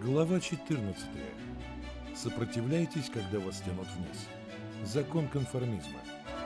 Глава 14. Сопротивляйтесь, когда вас тянут вниз. Закон конформизма.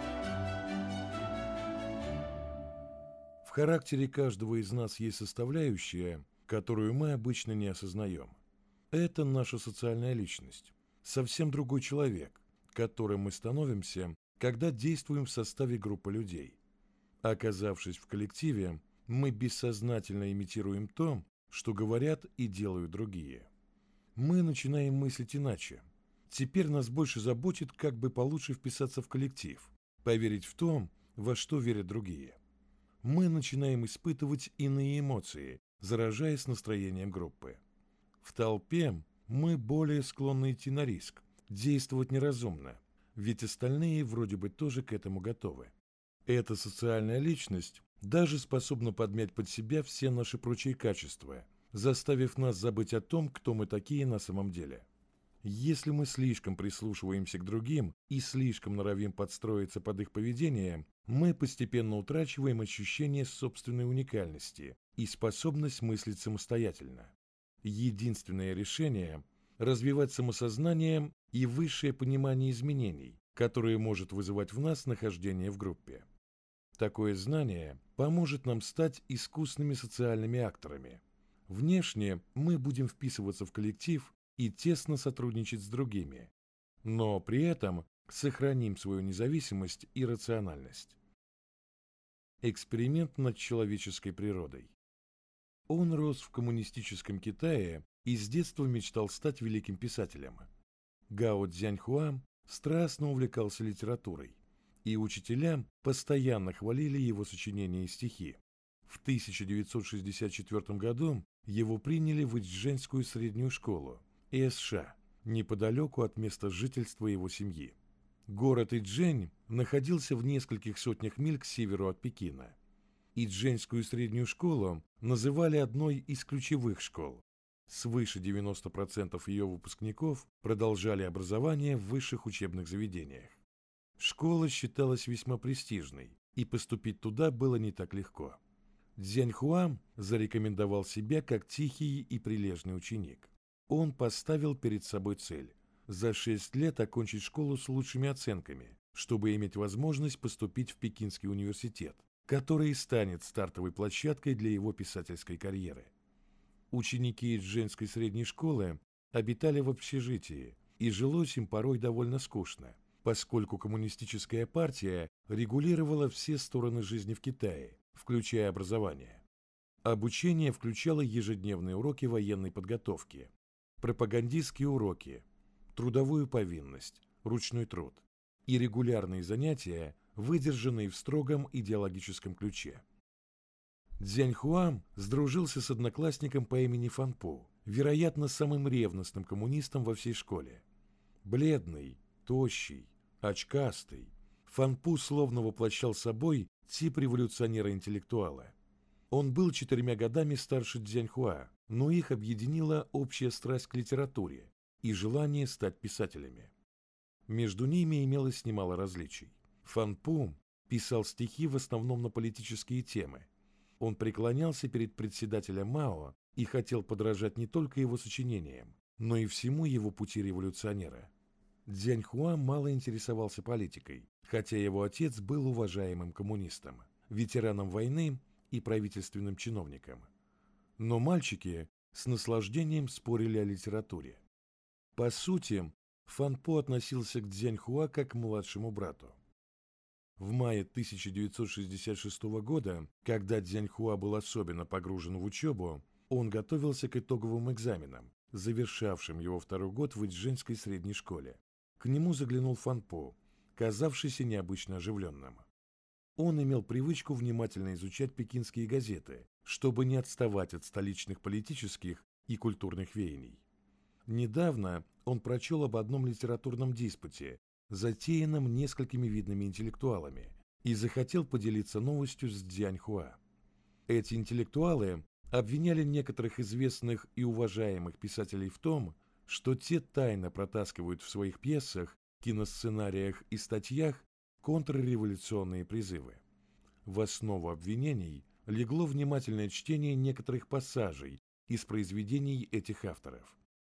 В характере каждого из нас есть составляющая, которую мы обычно не осознаем. Это наша социальная личность, совсем другой человек, которым мы становимся, когда действуем в составе группы людей. Оказавшись в коллективе, мы бессознательно имитируем то, что говорят и делают другие. Мы начинаем мыслить иначе. Теперь нас больше заботит, как бы получше вписаться в коллектив, поверить в то, во что верят другие. Мы начинаем испытывать иные эмоции, заражаясь настроением группы. В толпе мы более склонны идти на риск, действовать неразумно, ведь остальные вроде бы тоже к этому готовы. Эта социальная личность даже способна подмять под себя все наши прочие качества, заставив нас забыть о том, кто мы такие на самом деле. Если мы слишком прислушиваемся к другим и слишком норовим подстроиться под их поведение, мы постепенно утрачиваем ощущение собственной уникальности и способность мыслить самостоятельно. Единственное решение – развивать самосознание и высшее понимание изменений, которые может вызывать в нас нахождение в группе. Такое знание поможет нам стать искусными социальными акторами. Внешне мы будем вписываться в коллектив и тесно сотрудничать с другими, но при этом сохраним свою независимость и рациональность. Эксперимент над человеческой природой. Он рос в коммунистическом Китае и с детства мечтал стать великим писателем. Гао Цзяньхуа страстно увлекался литературой, и учителя постоянно хвалили его сочинения и стихи. В 1964 году его приняли в Иджэньскую среднюю школу, ИСШ, неподалеку от места жительства его семьи. Город Иджэнь находился в нескольких сотнях миль к северу от Пекина. Иджэньскую среднюю школу называли одной из ключевых школ. Свыше 90% ее выпускников продолжали образование в высших учебных заведениях. Школа считалась весьма престижной, и поступить туда было не так легко. Цзяньхуа зарекомендовал себя как тихий и прилежный ученик. Он поставил перед собой цель – за 6 лет окончить школу с лучшими оценками, чтобы иметь возможность поступить в Пекинский университет, который и станет стартовой площадкой для его писательской карьеры. Ученики Иджэньской средней школы обитали в общежитии, и жилось им порой довольно скучно, поскольку коммунистическая партия регулировала все стороны жизни в Китае, включая образование. Обучение включало ежедневные уроки военной подготовки, пропагандистские уроки, трудовую повинность, ручной труд и регулярные занятия, выдержанные в строгом идеологическом ключе. Цзяньхуа сдружился с одноклассником по имени Фанпу, вероятно, самым ревностным коммунистом во всей школе. Бледный, тощий, очкастый, Фанпу словно воплощал собой тип революционера-интеллектуала. Он был 4 годами старше Цзяньхуа, но их объединила общая страсть к литературе и желание стать писателями. Между ними имелось немало различий. Фанпу писал стихи в основном на политические темы. Он преклонялся перед председателем Мао и хотел подражать не только его сочинениям, но и всему его пути революционера. Цзяньхуа мало интересовался политикой, хотя его отец был уважаемым коммунистом, ветераном войны и правительственным чиновником. Но мальчики с наслаждением спорили о литературе. По сути, Фанпу относился к Цзяньхуа как к младшему брату. В мае 1966 года, когда Цзяньхуа был особенно погружен в учебу, он готовился к итоговым экзаменам, завершавшим его 2-й год в Иджэньской средней школе. К нему заглянул Фанпу, казавшийся необычно оживленным. Он имел привычку внимательно изучать пекинские газеты, чтобы не отставать от столичных политических и культурных веяний. Недавно он прочел об одном литературном диспуте, затеянном несколькими видными интеллектуалами, и захотел поделиться новостью с Цзяньхуа. Эти интеллектуалы обвиняли некоторых известных и уважаемых писателей в том, что те тайно протаскивают в своих пьесах, киносценариях и статьях контрреволюционные призывы. В основу обвинений легло внимательное чтение некоторых пассажей из произведений этих авторов.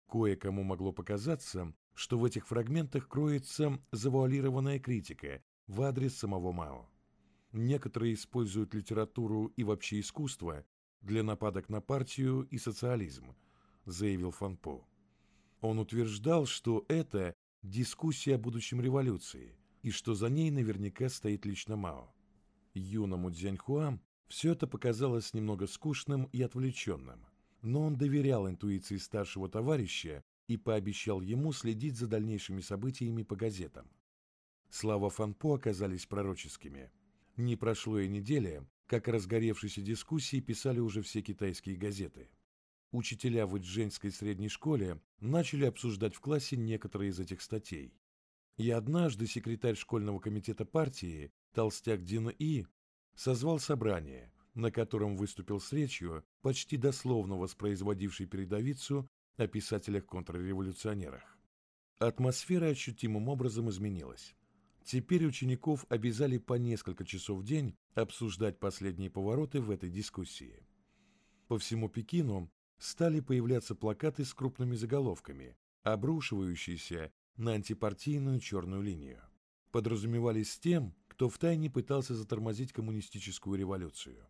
Кое-кому могло показаться, что в этих фрагментах кроется завуалированная критика в адрес самого Мао. Некоторые используют литературу и вообще искусство для нападок на партию и социализм, заявил Фан По. Он утверждал, что это дискуссия о будущем революции и что за ней наверняка стоит лично Мао. Юному Цзяньхуа все это показалось немного скучным и отвлеченным, но он доверял интуиции старшего товарища и пообещал ему следить за дальнейшими событиями по газетам. Слова Фан По оказались пророческими. Не прошло и недели, как о разгоревшейся дискуссии писали уже все китайские газеты. Учителя в Иджэньской средней школе начали обсуждать в классе некоторые из этих статей. И однажды секретарь школьного комитета партии, толстяк Дин И, созвал собрание, на котором выступил с речью, почти дословно воспроизводившей передовицу о писателях-контрреволюционерах. Атмосфера ощутимым образом изменилась. Теперь учеников обязали по несколько часов в день обсуждать последние повороты в этой дискуссии. По всему Пекину стали появляться плакаты с крупными заголовками, обрушивающиеся на антипартийную черную линию. Подразумевались с тем, кто втайне пытался затормозить коммунистическую революцию.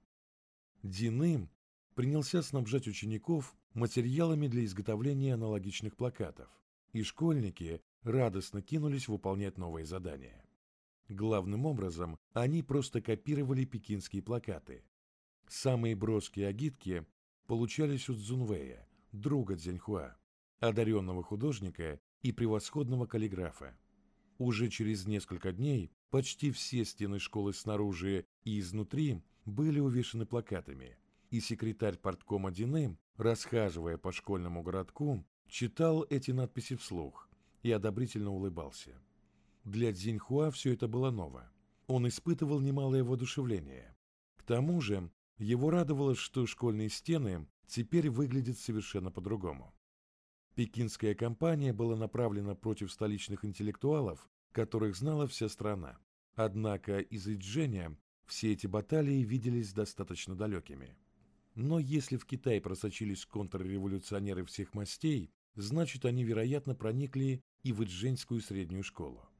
Дин И принялся снабжать учеников материалами для изготовления аналогичных плакатов, и школьники радостно кинулись выполнять новые задания. Главным образом, они просто копировали пекинские плакаты. Самые броские агитки получались у Цзунвэя, друга Цзяньхуа, одаренного художника и превосходного каллиграфа. Уже через несколько дней почти все стены школы снаружи и изнутри были увешаны плакатами, и секретарь парткома Дин И, расхаживая по школьному городку, читал эти надписи вслух и одобрительно улыбался. Для Цзиньхуа все это было ново. Он испытывал немалое воодушевление. К тому же его радовало, что школьные стены теперь выглядят совершенно по-другому. Пекинская кампания была направлена против столичных интеллектуалов, которых знала вся страна. Однако из Иджэня все эти баталии виделись достаточно далекими. Но если в Китай просочились контрреволюционеры всех мастей, значит, они, вероятно, проникли и в Иджэньскую среднюю школу.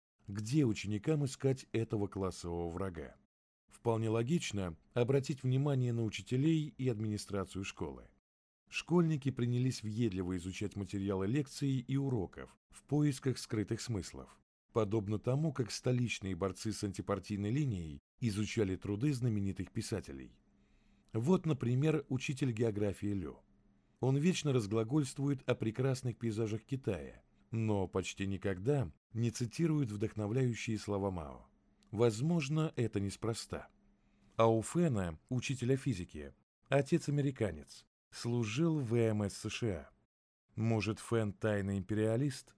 Где ученикам искать этого классового врага? Вполне логично обратить внимание на учителей и администрацию школы. Школьники принялись въедливо изучать материалы лекций и уроков в поисках скрытых смыслов, подобно тому, как столичные борцы с антипартийной линией изучали труды знаменитых писателей. Вот, например, учитель географии Лю. Он вечно разглагольствует о прекрасных пейзажах Китая, но почти никогда не цитирует вдохновляющие слова Мао. Возможно, это неспроста. А у Фэна, учителя физики, отец-американец, служил в ВМС США. Может, Фэн тайный империалист?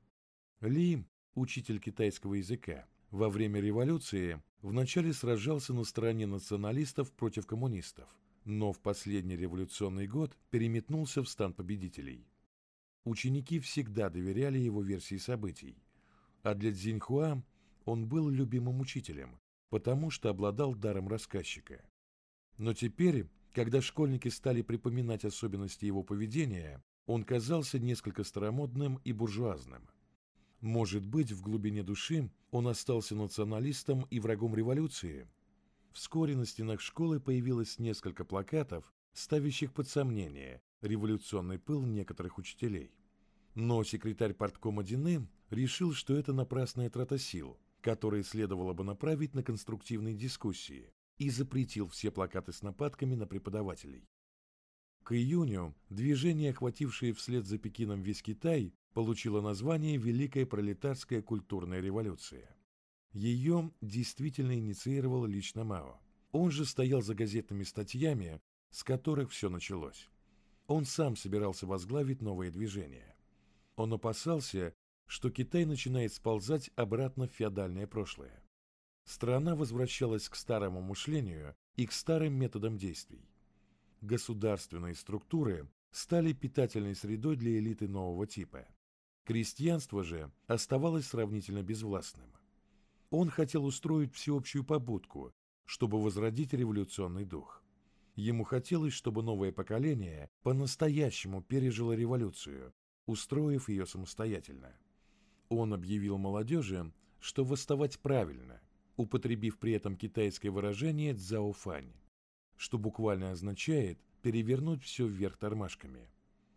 Ли, учитель китайского языка, во время революции вначале сражался на стороне националистов против коммунистов, но в последний революционный год переметнулся в стан победителей. Ученики всегда доверяли его версии событий, а для Цзиньхуа он был любимым учителем, потому что обладал даром рассказчика. Но теперь, когда школьники стали припоминать особенности его поведения, он казался несколько старомодным и буржуазным. Может быть, в глубине души он остался националистом и врагом революции? Вскоре на стенах школы появилось несколько плакатов, ставящих под сомнение революционный пыл некоторых учителей. Но секретарь парткома Дин И решил, что это напрасная трата сил, которые следовало бы направить на конструктивные дискуссии, и запретил все плакаты с нападками на преподавателей. К июню движение, охватившее вслед за Пекином весь Китай, получило название «Великая пролетарская культурная революция». Ее действительно инициировал лично Мао. Он же стоял за газетными статьями, с которых все началось. Он сам собирался возглавить новое движение. Он опасался, что Китай начинает сползать обратно в феодальное прошлое. Страна возвращалась к старому мышлению и к старым методам действий. Государственные структуры стали питательной средой для элиты нового типа. Крестьянство же оставалось сравнительно безвластным. Он хотел устроить всеобщую побудку, чтобы возродить революционный дух. Ему хотелось, чтобы новое поколение по-настоящему пережило революцию, устроив ее самостоятельно. Он объявил молодежи, что восставать правильно, употребив при этом китайское выражение «цзяофань», что буквально означает «перевернуть все вверх тормашками».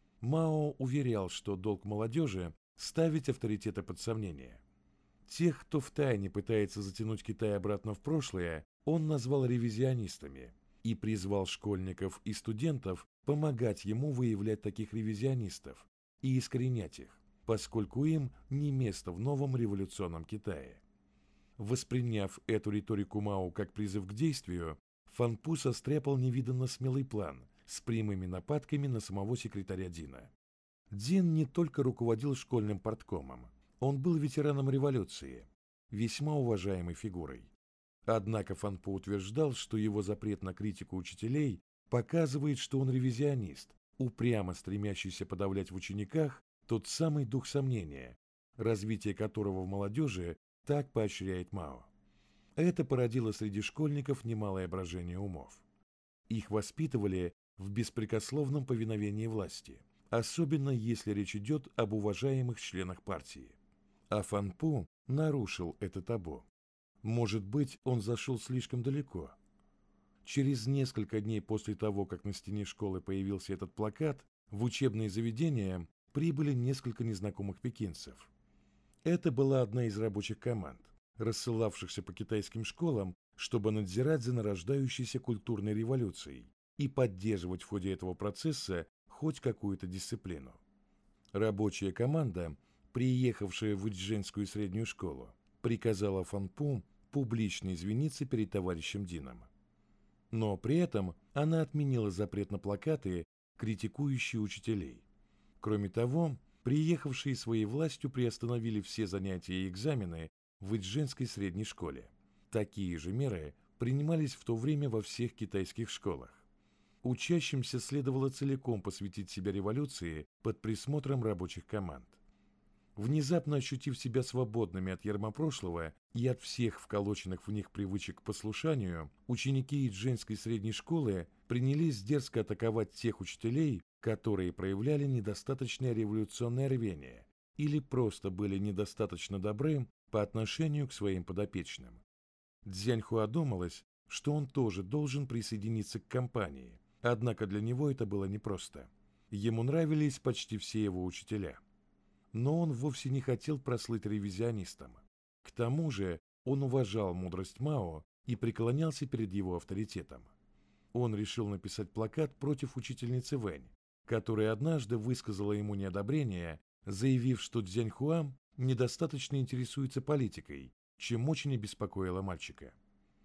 Мао уверял, что долг молодежи – ставить авторитеты под сомнение. Тех, кто втайне пытается затянуть Китай обратно в прошлое, он назвал ревизионистами и призвал школьников и студентов помогать ему выявлять таких ревизионистов и искоренять их, поскольку им не место в новом революционном Китае. Восприняв эту риторику Мао как призыв к действию, Фанпу состряпал невиданно смелый план с прямыми нападками на самого секретаря Дина. Дин не только руководил школьным парткомом, он был ветераном революции, весьма уважаемой фигурой. Однако Фанпу утверждал, что его запрет на критику учителей показывает, что он ревизионист, упрямо стремящийся подавлять в учениках тот самый дух сомнения, развитие которого в молодежи так поощряет Мао. Это породило среди школьников немалое брожение умов. Их воспитывали в беспрекословном повиновении власти, особенно если речь идет об уважаемых членах партии. А Фанпу нарушил это табу. Может быть, он зашел слишком далеко. Через несколько дней после того, как на стене школы появился этот плакат, в учебные заведения прибыли несколько незнакомых пекинцев. Это была одна из рабочих команд, рассылавшихся по китайским школам, чтобы надзирать за нарождающейся культурной революцией и поддерживать в ходе этого процесса хоть какую-то дисциплину. Рабочая команда, приехавшая в Идженскую среднюю школу, приказала Фанпу публично извиниться перед товарищем Дином. Но при этом она отменила запрет на плакаты, критикующие учителей. Кроме того, приехавшие своей властью приостановили все занятия и экзамены в Идженской средней школе. Такие же меры принимались в то время во всех китайских школах. Учащимся следовало целиком посвятить себя революции под присмотром рабочих команд. Внезапно ощутив себя свободными от ярма прошлого и от всех вколоченных в них привычек к послушанию, ученики Идженской средней школы принялись дерзко атаковать тех учителей, которые проявляли недостаточное революционное рвение или просто были недостаточно добры по отношению к своим подопечным. Цзяньхуа думалось, что он тоже должен присоединиться к кампании, однако для него это было непросто. Ему нравились почти все его учителя. Но он вовсе не хотел прослыть ревизионистом. К тому же он уважал мудрость Мао и преклонялся перед его авторитетом. Он решил написать плакат против учительницы Вэнь, которая однажды высказала ему неодобрение, заявив, что Цзяньхуа недостаточно интересуется политикой, чем очень обеспокоило мальчика.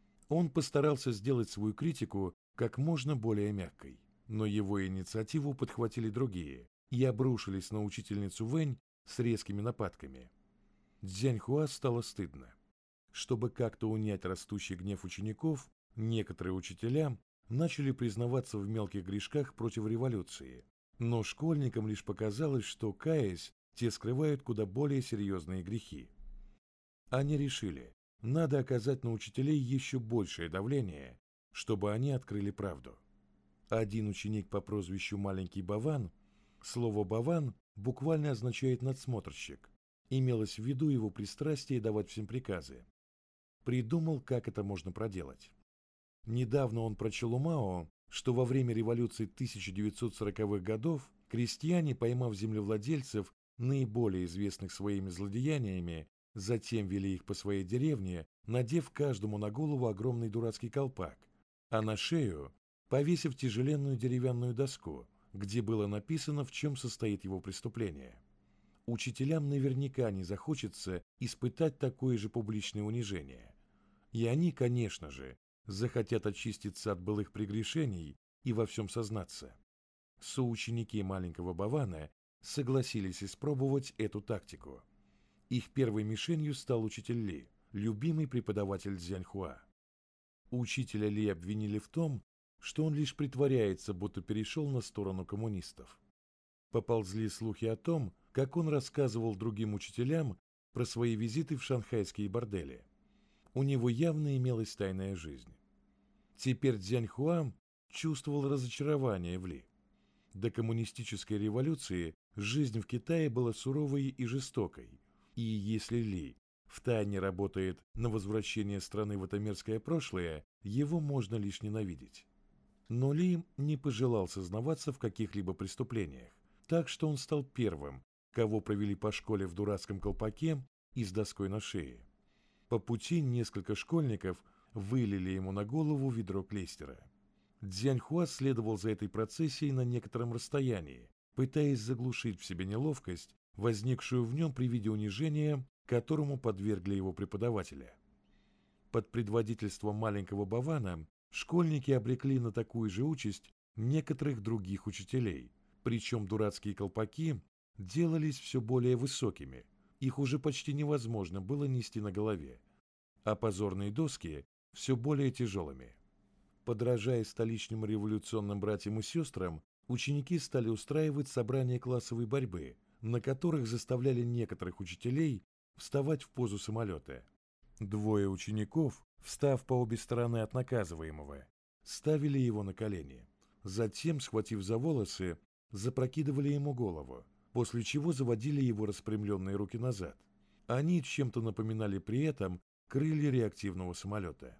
Он постарался сделать свою критику как можно более мягкой, но его инициативу подхватили другие и обрушились на учительницу Вэнь с резкими нападками. Цзяньхуа стало стыдно. Чтобы как-то унять растущий гнев учеников, некоторые учителя начали признаваться в мелких грешках против революции, но школьникам лишь показалось, что, каясь, те скрывают куда более серьезные грехи. Они решили, надо оказать на учителей еще большее давление, чтобы они открыли правду. Один ученик по прозвищу Маленький Баван, слово «баван» буквально означает «надсмотрщик», имелось в виду его пристрастие давать всем приказы, придумал, как это можно проделать. Недавно он прочел у Мао, что во время революции 1940-х годов крестьяне, поймав землевладельцев, наиболее известных своими злодеяниями, затем вели их по своей деревне, надев каждому на голову огромный дурацкий колпак, а на шею повесив тяжеленную деревянную доску, где было написано, в чем состоит его преступление. Учителям наверняка не захочется испытать такое же публичное унижение. И они, конечно же, захотят очиститься от былых прегрешений и во всем сознаться. Соученики маленького Бавана согласились испробовать эту тактику. Их первой мишенью стал учитель Ли, любимый преподаватель Цзяньхуа. Учителя Ли обвинили в том, что он лишь притворяется, будто перешел на сторону коммунистов. Поползли слухи о том, как он рассказывал другим учителям про свои визиты в шанхайские бордели. У него явно имелась тайная жизнь. Теперь Цзяньхуа чувствовал разочарование в Ли. До коммунистической революции жизнь в Китае была суровой и жестокой, и если Ли втайне работает на возвращение страны в это мерзкое прошлое, его можно лишь ненавидеть. Но Ли не пожелал сознаваться в каких-либо преступлениях, так что он стал первым, кого провели по школе в дурацком колпаке и с доской на шее. По пути несколько школьников вылили ему на голову ведро клейстера. Цзяньхуа следовал за этой процессией на некотором расстоянии, пытаясь заглушить в себе неловкость, возникшую в нем при виде унижения, которому подвергли его преподавателя. Под предводительством маленького Бавана школьники обрекли на такую же участь некоторых других учителей, причем дурацкие колпаки делались все более высокими, их уже почти невозможно было нести на голове, а позорные доски все более тяжелыми. Подражая столичным революционным братьям и сестрам, ученики стали устраивать собрания классовой борьбы, на которых заставляли некоторых учителей вставать в позу самолета. Двое учеников, встав по обе стороны от наказываемого, ставили его на колени. Затем, схватив за волосы, запрокидывали ему голову, после чего заводили его распрямленные руки назад. Они чем-то напоминали при этом крылья реактивного самолета.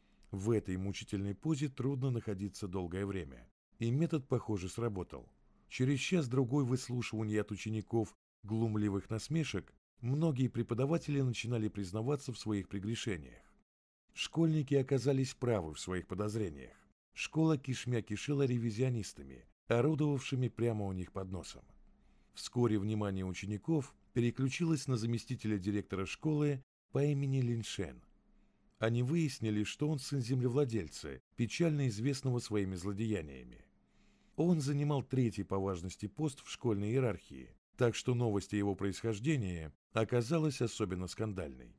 В этой мучительной позе трудно находиться долгое время, и метод, похоже, сработал. Через час-другой выслушивания от учеников глумливых насмешек многие преподаватели начинали признаваться в своих прегрешениях. Школьники оказались правы в своих подозрениях. Школа кишмя кишела ревизионистами, орудовавшими прямо у них под носом. Вскоре внимание учеников переключилось на заместителя директора школы по имени Лин Шен. Они выяснили, что он сын землевладельца, печально известного своими злодеяниями. Он занимал третий по важности пост в школьной иерархии, так что новость о его происхождении оказалась особенно скандальной.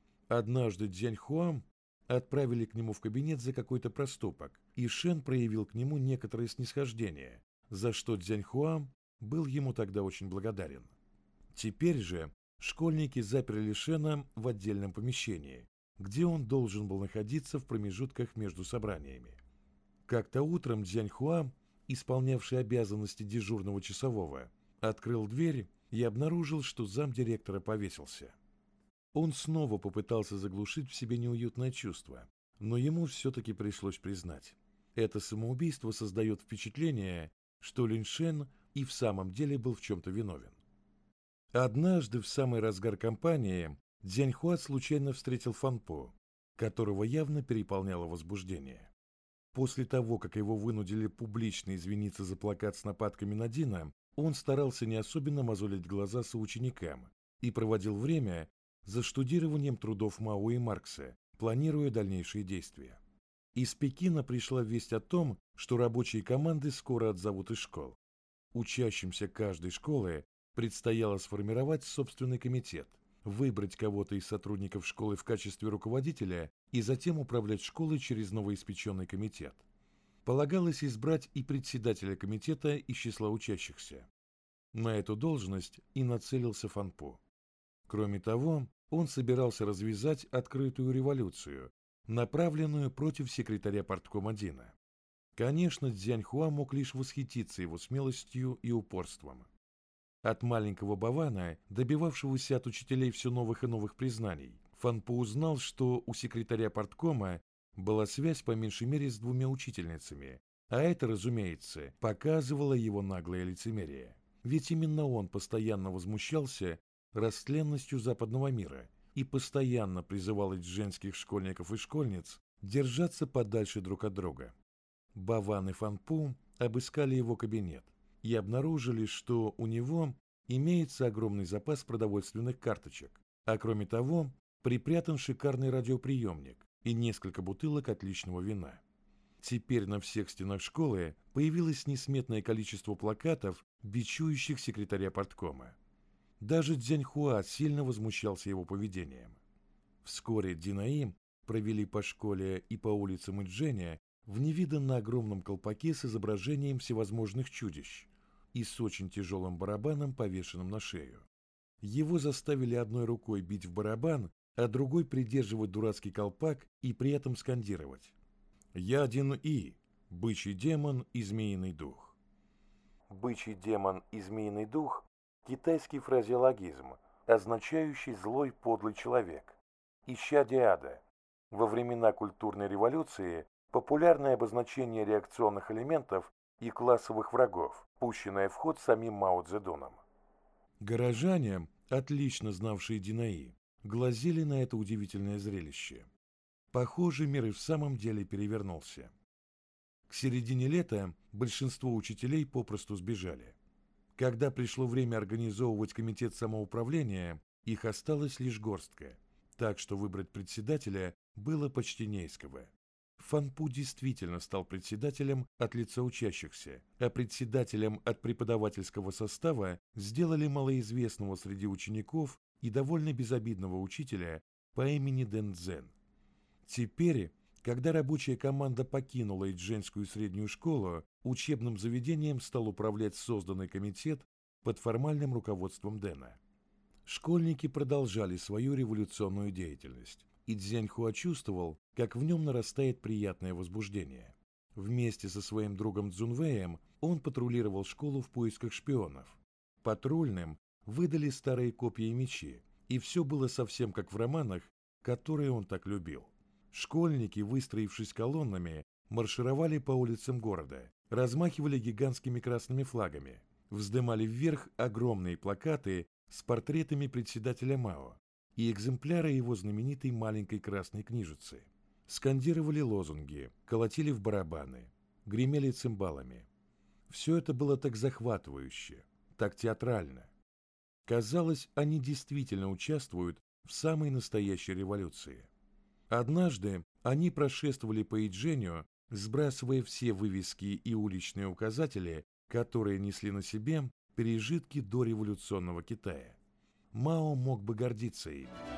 Однажды Цзяньхуа отправили к нему в кабинет за какой-то проступок, и Шен проявил к нему некоторое снисхождение, за что Цзяньхуа был ему тогда очень благодарен. Теперь же школьники заперли Шена в отдельном помещении, где он должен был находиться в промежутках между собраниями. Как-то утром Цзяньхуа, исполнявший обязанности дежурного часового, открыл дверь и обнаружил, что замдиректора повесился. Он снова попытался заглушить в себе неуютное чувство, но ему все-таки пришлось признать. Это самоубийство создает впечатление, что Лин Шен и в самом деле был в чем-то виновен. Однажды в самый разгар кампании Цзяньхуа случайно встретил Фан По, которого явно переполняло возбуждение. После того, как его вынудили публично извиниться за плакат с нападками на Дина, он старался не особенно мозолить глаза соученикам и проводил время за штудированием трудов Мао и Маркса, планируя дальнейшие действия. Из Пекина пришла весть о том, что рабочие команды скоро отзовут из школ. Учащимся каждой школы предстояло сформировать собственный комитет, выбрать кого-то из сотрудников школы в качестве руководителя и затем управлять школой через новоиспеченный комитет. Полагалось избрать и председателя комитета из числа учащихся. На эту должность и нацелился Фан По. Кроме того, он собирался развязать открытую революцию, направленную против секретаря парткома Дина. Конечно, Цзяньхуа мог лишь восхититься его смелостью и упорством. От маленького Бавана, добивавшегося от учителей все новых и новых признаний, Фан По узнал, что у секретаря парткома была связь по меньшей мере с двумя учительницами, а это, разумеется, показывало его наглое лицемерие. Ведь именно он постоянно возмущался растленностью западного мира и постоянно призывал этих женских школьников и школьниц держаться подальше друг от друга. Баван и Фан По обыскали его кабинет и обнаружили, что у него имеется огромный запас продовольственных карточек, а кроме того припрятан шикарный радиоприемник и несколько бутылок отличного вина. Теперь на всех стенах школы появилось несметное количество плакатов, бичующих секретаря парткома. Даже Цзяньхуа сильно возмущался его поведением. Вскоре Динаи провели по школе и по улицам Иджэня в невиданно огромном колпаке с изображением всевозможных чудищ и с очень тяжелым барабаном, повешенным на шею. Его заставили одной рукой бить в барабан, а другой придерживать дурацкий колпак и при этом скандировать: «Я один И, бычий демон и змеиный дух». «бычий демон» и «змеиный дух» – китайский фразеологизм, означающий «злой подлый человек», «исчадие ада». Во времена культурной революции популярное обозначение реакционных элементов и классовых врагов, пущенное в ход самим Мао Цзэдуном. Горожане, отлично знавшие Динаи, глазели на это удивительное зрелище. Похоже, мир и в самом деле перевернулся. К середине лета большинство учителей попросту сбежали. Когда пришло время организовывать комитет самоуправления, их осталось лишь горстка, так что выбрать председателя было почти не из кого. Фанпу действительно стал председателем от лица учащихся, а председателем от преподавательского состава сделали малоизвестного среди учеников и довольно безобидного учителя по имени Дэн Цзэн. Теперь, когда рабочая команда покинула Иджэнскую среднюю школу, учебным заведением стал управлять созданный комитет под формальным руководством Дэна. Школьники продолжали свою революционную деятельность, и Цзяньхуа чувствовал, как в нем нарастает приятное возбуждение. Вместе со своим другом Цзунвэем он патрулировал школу в поисках шпионов. Патрульным выдали старые копья и мечи, и все было совсем как в романах, которые он так любил. Школьники, выстроившись колоннами, маршировали по улицам города, размахивали гигантскими красными флагами, вздымали вверх огромные плакаты с портретами председателя Мао и экземпляры его знаменитой маленькой красной книжицы. Скандировали лозунги, колотили в барабаны, гремели цимбалами. Все это было так захватывающе, так театрально. Казалось, они действительно участвуют в самой настоящей революции. Однажды они прошествовали по Иджэню, сбрасывая все вывески и уличные указатели, которые несли на себе пережитки дореволюционного Китая. Мао мог бы гордиться ими.